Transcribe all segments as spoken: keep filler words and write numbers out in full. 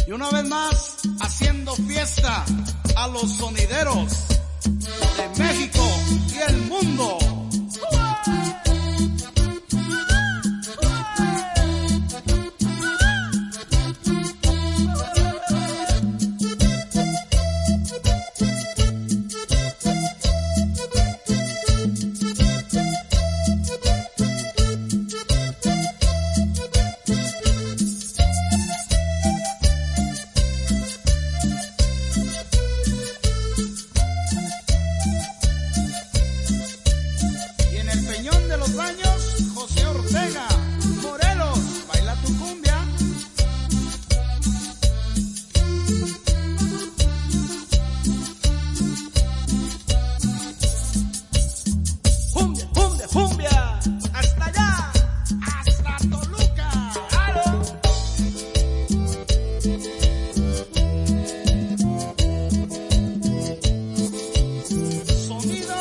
Y una vez más, haciendo fiesta a los sonideros de México y el mundo. José Ortega, Morelos, baila tu cumbia. Cumbia, cumbia, cumbia, hasta allá, hasta Toluca. ¡Claro! Sonido.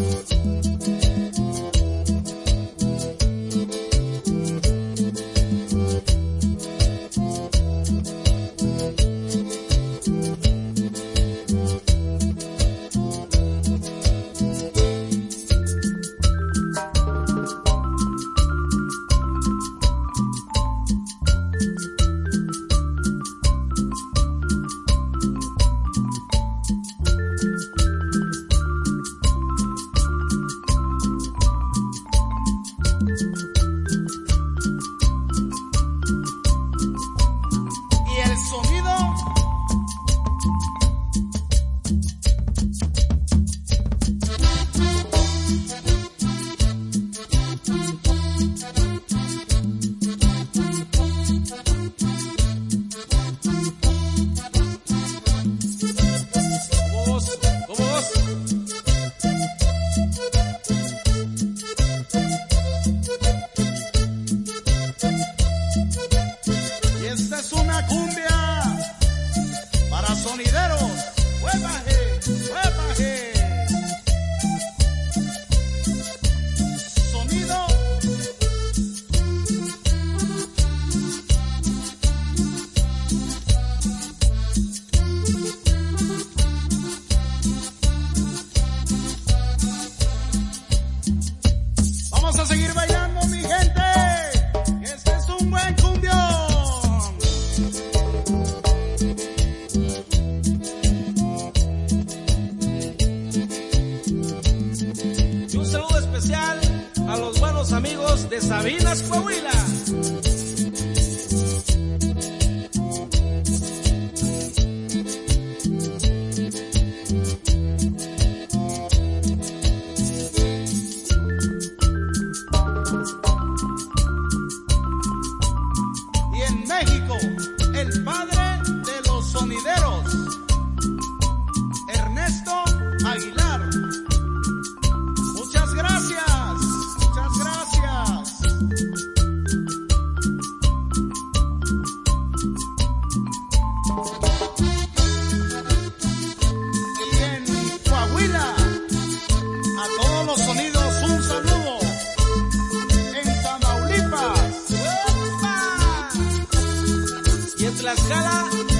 Esta es una cumbia para sonideros. ¡Huepaje! ¡Huepaje! Sonido. Vamos a seguir bailando, mi gente. Este es un buen cumbión. A los buenos amigos de Sabinas, Coahuila. Y en México, el padre de los sonideros, Ernesto Aguilar. Muchas gracias. Los sonidos, un saludo en Tamaulipas. ¡Opa! Y en Tlaxcala